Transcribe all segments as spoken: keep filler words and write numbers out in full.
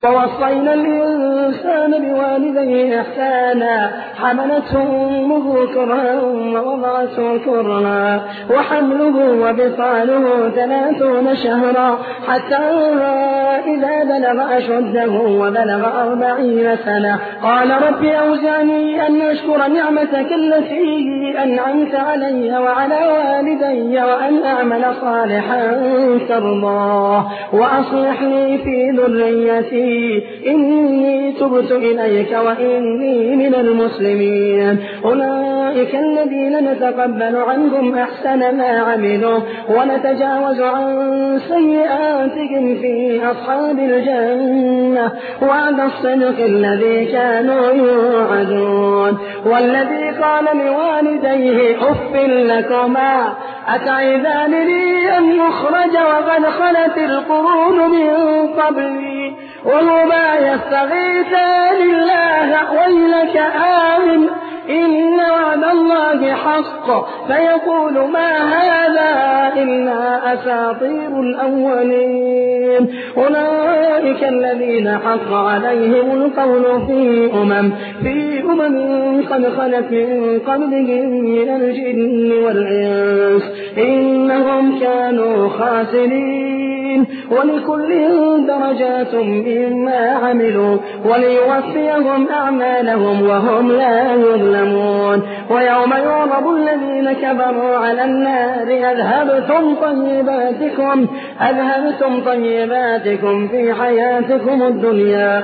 ووصينا الإنسان بوالديه إحسانا حملته أمه كرها ووضعته كرها وحمله وبطاله ثلاثون شهرا حتى إذا بلغ أشده وبلغ أربعين سنة قال رب أوزعني أن أشكر نعمتك التي أنعمت علي وعلى والدي وأن أعمل صالحا ترضاه وأصلح لي في ذريتي إني تبت إليك وإني من المسلمين. أولئك الذين نتقبل عنهم أحسن ما عملوا ونتجاوز عن سيئاتهم في أصحاب الجنة وعد الصدق الذي كانوا يوعدون. والذي قال لوالديه أف لكما أتعظانني أن أخرج وقد خلت القرون من قبلي وهما يستغيثان الله ويلك آمن إن وعد الله حق فيقول ما هذا إلا أساطير الأولين. أولئك الذين حق عليهم القول في أمم في أمم قد خلت من قبلهم من الجن والإنس إنهم كانوا خاسرين. ولكل درجات مما عملوا وليوفيهم أعمالهم وهم لا يظلمون. ويوم يعرض الذين كفروا على النار أذهبتم طيباتكم أذهبتم طيباتكم في حياتكم الدنيا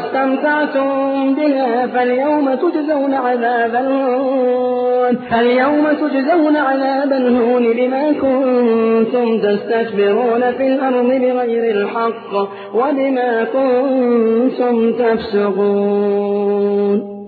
واستمتعتم بها فاليوم تجزون عذاب الهون اليوم تجزون عذاب الهون بما كنتم تستكبرون في الأرض بغير الحق وبما كنتم تفسقون.